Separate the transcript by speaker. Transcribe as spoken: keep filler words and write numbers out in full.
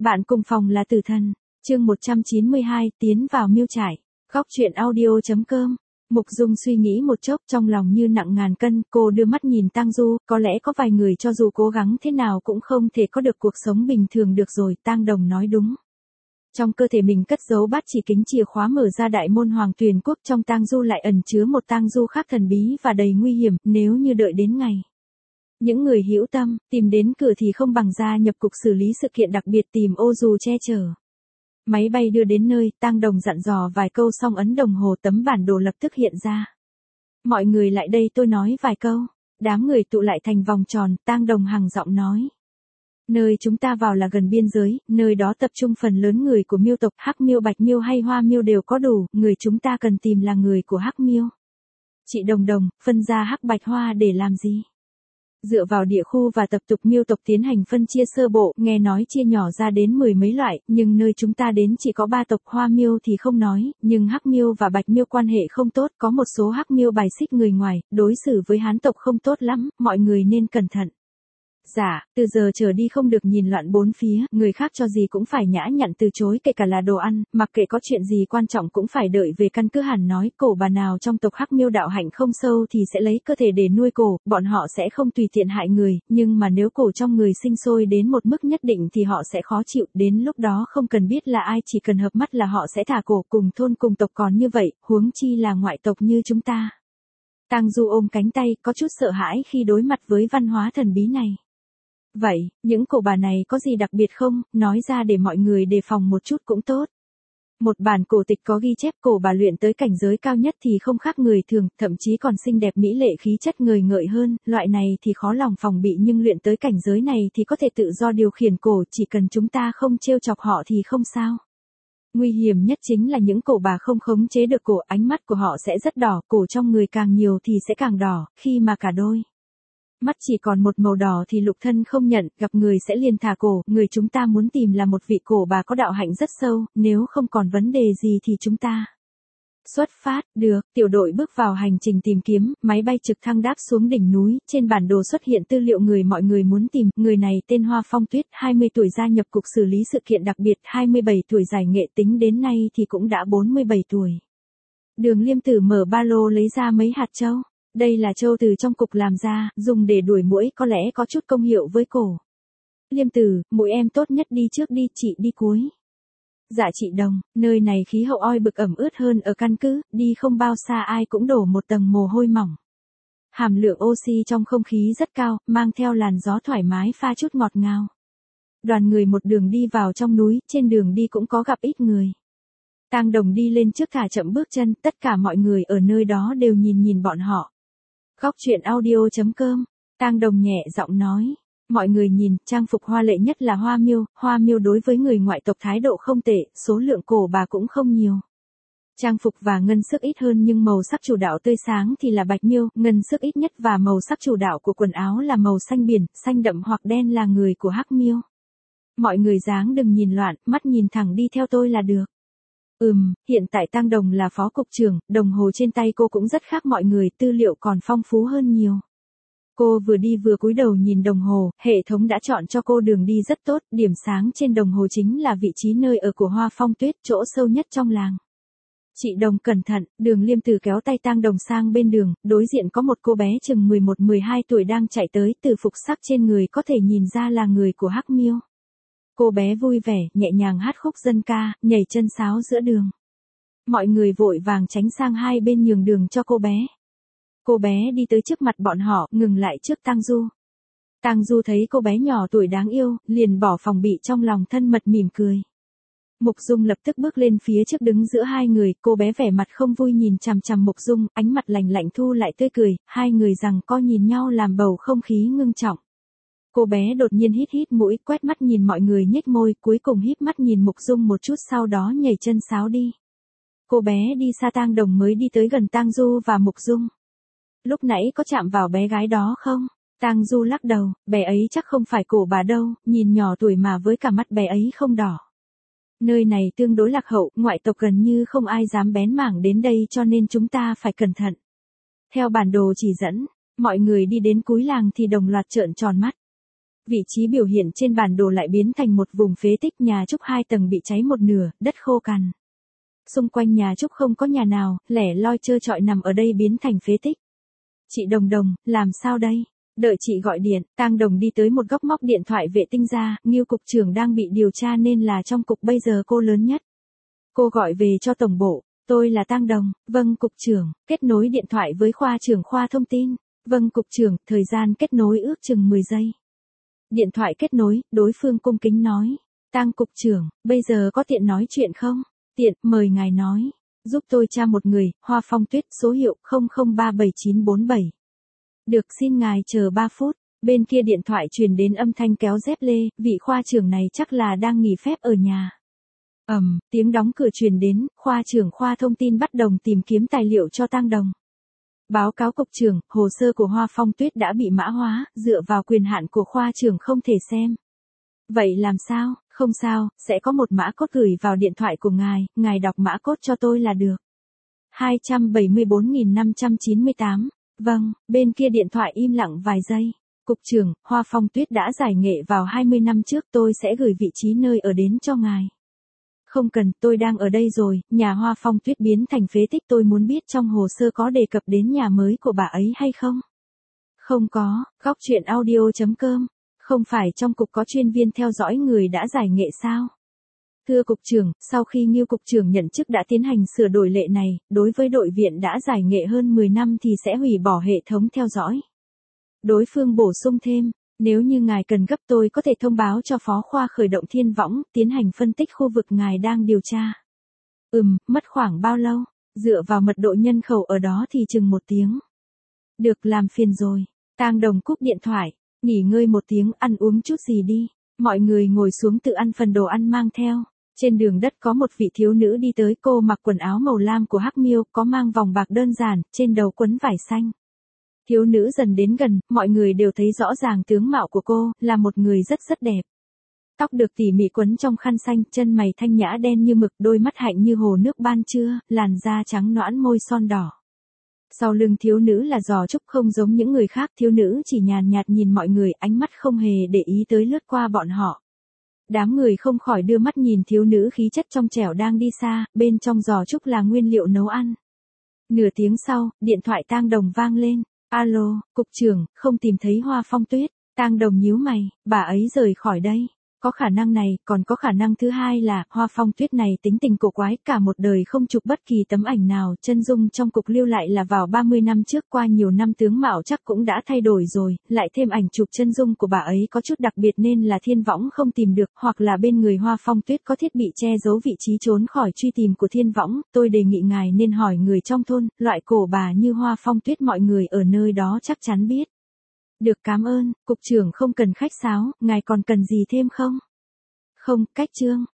Speaker 1: Bạn cùng phòng là tử thần. Chương một trăm chín mươi hai, tiến vào miêu trại. Góc truyện audio.com. Mục Dung suy nghĩ một chốc, trong lòng như nặng ngàn cân, cô đưa mắt nhìn Tang Du, có lẽ có vài người cho dù cố gắng thế nào cũng không thể có được cuộc sống bình thường được rồi, Tang Đồng nói đúng. Trong cơ thể mình cất giấu bát chỉ kính chìa khóa mở ra đại môn Hoàng Tuyền Quốc, trong Tang Du lại ẩn chứa một Tang Du khác thần bí và đầy nguy hiểm, nếu như đợi đến ngày những người hữu tâm tìm đến cửa thì không bằng gia nhập cục xử lý sự kiện đặc biệt tìm ô dù che chở. Máy bay đưa đến nơi, Tang Đồng dặn dò vài câu xong ấn đồng hồ, tấm bản đồ lập tức hiện ra. Mọi người lại đây, tôi nói vài câu. Đám người tụ lại thành vòng tròn, Tang Đồng hằng giọng nói. Nơi chúng ta vào là gần biên giới, nơi đó tập trung phần lớn người của miêu tộc, Hắc Miêu, Bạch Miêu hay Hoa Miêu đều có đủ, người chúng ta cần tìm là người của Hắc Miêu. Chị Đồng Đồng, phân ra Hắc Bạch Hoa để làm gì? Dựa vào địa khu và tập tục miêu tộc tiến hành phân chia sơ bộ, nghe nói chia nhỏ ra đến mười mấy loại, nhưng nơi chúng ta đến chỉ có ba tộc. Hoa Miêu thì không nói, nhưng Hắc Miêu và Bạch Miêu quan hệ không tốt, có một số Hắc Miêu bài xích người ngoài, đối xử với Hán tộc không tốt lắm, mọi người nên cẩn thận. Dạ, từ giờ trở đi không được nhìn loạn bốn phía, người khác cho gì cũng phải nhã nhặn từ chối, kể cả là đồ ăn, mặc kệ có chuyện gì quan trọng cũng phải đợi về căn cứ. Hàn nói, cổ bà nào trong tộc Hắc Miêu đạo hạnh không sâu thì sẽ lấy cơ thể để nuôi cổ, bọn họ sẽ không tùy tiện hại người, nhưng mà nếu cổ trong người sinh sôi đến một mức nhất định thì họ sẽ khó chịu, đến lúc đó không cần biết là ai, chỉ cần hợp mắt là họ sẽ thả cổ. Cùng thôn cùng tộc còn như vậy, huống chi là ngoại tộc như chúng ta. Tang Du ôm cánh tay, có chút sợ hãi khi đối mặt với văn hóa thần bí này. Vậy, những cổ bà này có gì đặc biệt không, nói ra để mọi người đề phòng một chút cũng tốt. Một bản cổ tịch có ghi chép cổ bà luyện tới cảnh giới cao nhất thì không khác người thường, thậm chí còn xinh đẹp mỹ lệ khí chất ngời ngợi hơn, loại này thì khó lòng phòng bị, nhưng luyện tới cảnh giới này thì có thể tự do điều khiển cổ, chỉ cần chúng ta không trêu chọc họ thì không sao. Nguy hiểm nhất chính là những cổ bà không khống chế được cổ, ánh mắt của họ sẽ rất đỏ, cổ trong người càng nhiều thì sẽ càng đỏ, khi mà cả đôi mắt chỉ còn một màu đỏ thì lục thân không nhận, gặp người sẽ liền thả cổ. Người chúng ta muốn tìm là một vị cổ bà có đạo hạnh rất sâu, nếu không còn vấn đề gì thì chúng ta xuất phát. Được, tiểu đội bước vào hành trình tìm kiếm, máy bay trực thăng đáp xuống đỉnh núi, trên bản đồ xuất hiện tư liệu người mọi người muốn tìm, người này tên Hoa Phong Tuyết, hai mươi tuổi, gia nhập cục xử lý sự kiện đặc biệt, hai mươi bảy tuổi, giải nghệ, tính đến nay thì cũng đã bốn mươi bảy tuổi. Đường Liêm Tử mở ba lô lấy ra mấy hạt châu. Đây là châu từ trong cục làm ra, dùng để đuổi muỗi, có lẽ có chút công hiệu với cổ. Liêm Tử, muội em tốt nhất đi trước đi, chị đi cuối. Dạ chị Đồng, nơi này khí hậu oi bực ẩm ướt hơn ở căn cứ, đi không bao xa ai cũng đổ một tầng mồ hôi mỏng. Hàm lượng oxy trong không khí rất cao, mang theo làn gió thoải mái pha chút ngọt ngào. Đoàn người một đường đi vào trong núi, trên đường đi cũng có gặp ít người. Tang Đồng đi lên trước thả chậm bước chân, tất cả mọi người ở nơi đó đều nhìn nhìn bọn họ. Góc truyện audio.com. Tang Đồng nhẹ giọng nói. Mọi người nhìn, trang phục hoa lệ nhất là Hoa Miêu, Hoa Miêu đối với người ngoại tộc thái độ không tệ, số lượng cổ bà cũng không nhiều. Trang phục và ngân sức ít hơn nhưng màu sắc chủ đạo tươi sáng thì là Bạch Miêu, ngân sức ít nhất và màu sắc chủ đạo của quần áo là màu xanh biển, xanh đậm hoặc đen là người của Hắc Miêu. Mọi người dáng đừng nhìn loạn, mắt nhìn thẳng đi theo tôi là được. Ừm, hiện tại Tang Đồng là phó cục trưởng, đồng hồ trên tay cô cũng rất khác mọi người, tư liệu còn phong phú hơn nhiều. Cô vừa đi vừa cúi đầu nhìn đồng hồ, hệ thống đã chọn cho cô đường đi rất tốt, điểm sáng trên đồng hồ chính là vị trí nơi ở của Hoa Phong Tuyết, chỗ sâu nhất trong làng. Chị Đồng cẩn thận, Đường Liêm Tử kéo tay Tang Đồng sang bên đường, đối diện có một cô bé chừng mười một mười hai tuổi đang chạy tới, từ phục sắc trên người có thể nhìn ra là người của Hắc Miêu. Cô bé vui vẻ, nhẹ nhàng hát khúc dân ca, nhảy chân sáo giữa đường. Mọi người vội vàng tránh sang hai bên nhường đường cho cô bé. Cô bé đi tới trước mặt bọn họ, ngừng lại trước Tang Du. Tang Du thấy cô bé nhỏ tuổi đáng yêu, liền bỏ phòng bị trong lòng, thân mật mỉm cười. Mục Dung lập tức bước lên phía trước đứng giữa hai người, cô bé vẻ mặt không vui nhìn chằm chằm Mục Dung, ánh mặt lạnh lạnh thu lại tươi cười, hai người giằng co nhìn nhau làm bầu không khí ngưng trọng. Cô bé đột nhiên hít hít mũi, quét mắt nhìn mọi người nhếch môi, cuối cùng híp mắt nhìn Mục Dung một chút sau đó nhảy chân sáo đi. Cô bé đi xa Tang Đồng mới đi tới gần Tang Du và Mục Dung. Lúc nãy có chạm vào bé gái đó không? Tang Du lắc đầu, bé ấy chắc không phải cổ bà đâu, nhìn nhỏ tuổi mà với cả mắt bé ấy không đỏ. Nơi này tương đối lạc hậu, ngoại tộc gần như không ai dám bén mảng đến đây cho nên chúng ta phải cẩn thận. Theo bản đồ chỉ dẫn, mọi người đi đến cuối làng thì đồng loạt trợn tròn mắt. vị trí biểu hiện trên bản đồ lại biến thành một vùng phế tích, nhà Trúc hai tầng bị cháy một nửa, đất khô cằn. Xung quanh nhà Trúc không có nhà nào, lẻ loi trơ trọi nằm ở đây biến thành phế tích. Chị Đồng Đồng, làm sao đây? Đợi chị gọi điện, Tang Đồng đi tới một góc móc điện thoại vệ tinh ra, Ngưu cục trưởng đang bị điều tra nên là trong cục bây giờ cô lớn nhất. Cô gọi về cho tổng bộ, tôi là Tang Đồng, vâng cục trưởng, kết nối điện thoại với khoa trưởng khoa thông tin, vâng cục trưởng, thời gian kết nối ước chừng mười giây. Điện thoại kết nối, đối phương cung kính nói, Tang cục trưởng, bây giờ có tiện nói chuyện không? Tiện, mời ngài nói, giúp tôi tra một người, Hoa Phong Tuyết, số hiệu không không ba bảy chín bốn bảy. Được, xin ngài chờ ba phút, bên kia điện thoại truyền đến âm thanh kéo dép lê, vị khoa trưởng này chắc là đang nghỉ phép ở nhà. Ầm, um, tiếng đóng cửa truyền đến, khoa trưởng khoa thông tin bắt đầu tìm kiếm tài liệu cho Tang Đồng. Báo cáo cục trưởng, hồ sơ của Hoa Phong Tuyết đã bị mã hóa, dựa vào quyền hạn của khoa trưởng không thể xem. Vậy làm sao? Không sao, sẽ có một mã code gửi vào điện thoại của ngài, ngài đọc mã code cho tôi là được. hai bảy bốn năm chín tám. Vâng, bên kia điện thoại im lặng vài giây. Cục trưởng, Hoa Phong Tuyết đã giải nghệ vào hai mươi năm trước, tôi sẽ gửi vị trí nơi ở đến cho ngài. Không cần, tôi đang ở đây rồi, nhà Hoa Phong Tuyết biến thành phế tích, tôi muốn biết trong hồ sơ có đề cập đến nhà mới của bà ấy hay không? Không có, góc truyện audio chấm com. Không phải trong cục có chuyên viên theo dõi người đã giải nghệ sao? Thưa cục trưởng, sau khi Ngưu cục trưởng nhận chức đã tiến hành sửa đổi lệ này, đối với đội viện đã giải nghệ hơn mười năm thì sẽ hủy bỏ hệ thống theo dõi. Đối phương bổ sung thêm, nếu như ngài cần gấp tôi có thể thông báo cho phó khoa khởi động thiên võng, tiến hành phân tích khu vực ngài đang điều tra. Ừm, mất khoảng bao lâu? Dựa vào mật độ nhân khẩu ở đó thì chừng một tiếng. Được, làm phiền rồi. Tang Đồng cúp điện thoại, nghỉ ngơi một tiếng, ăn uống chút gì đi. Mọi người ngồi xuống tự ăn phần đồ ăn mang theo. Trên đường đất có một vị thiếu nữ đi tới, cô mặc quần áo màu lam của Hắc Miêu, có mang vòng bạc đơn giản, trên đầu quấn vải xanh. Thiếu nữ dần đến gần, mọi người đều thấy rõ ràng tướng mạo của cô, là một người rất rất đẹp. Tóc được tỉ mỉ quấn trong khăn xanh, chân mày thanh nhã đen như mực, đôi mắt hạnh như hồ nước ban trưa, làn da trắng nõn môi son đỏ. Sau lưng thiếu nữ là Giò Trúc, không giống những người khác, thiếu nữ chỉ nhàn nhạt nhìn mọi người, ánh mắt không hề để ý tới lướt qua bọn họ. Đám người không khỏi đưa mắt nhìn thiếu nữ khí chất trong trẻo đang đi xa, bên trong Giò Trúc là nguyên liệu nấu ăn. Nửa tiếng sau, điện thoại Tang Đồng vang lên. Alo, cục trưởng, không tìm thấy Hoa Phong Tuyết. Tang Đồng nhíu mày, bà ấy rời khỏi đây. Có khả năng này, còn có khả năng thứ hai là, Hoa Phong Tuyết này tính tình cổ quái, cả một đời không chụp bất kỳ tấm ảnh nào, chân dung trong cục lưu lại là vào ba mươi năm trước, qua nhiều năm tướng mạo chắc cũng đã thay đổi rồi, lại thêm ảnh chụp chân dung của bà ấy có chút đặc biệt nên là thiên võng không tìm được, hoặc là bên người Hoa Phong Tuyết có thiết bị che giấu vị trí trốn khỏi truy tìm của thiên võng, tôi đề nghị ngài nên hỏi người trong thôn, loại cổ bà như Hoa Phong Tuyết mọi người ở nơi đó chắc chắn biết. Được, cảm ơn, cục trưởng không cần khách sáo, ngài còn cần gì thêm không? Không, cách trương.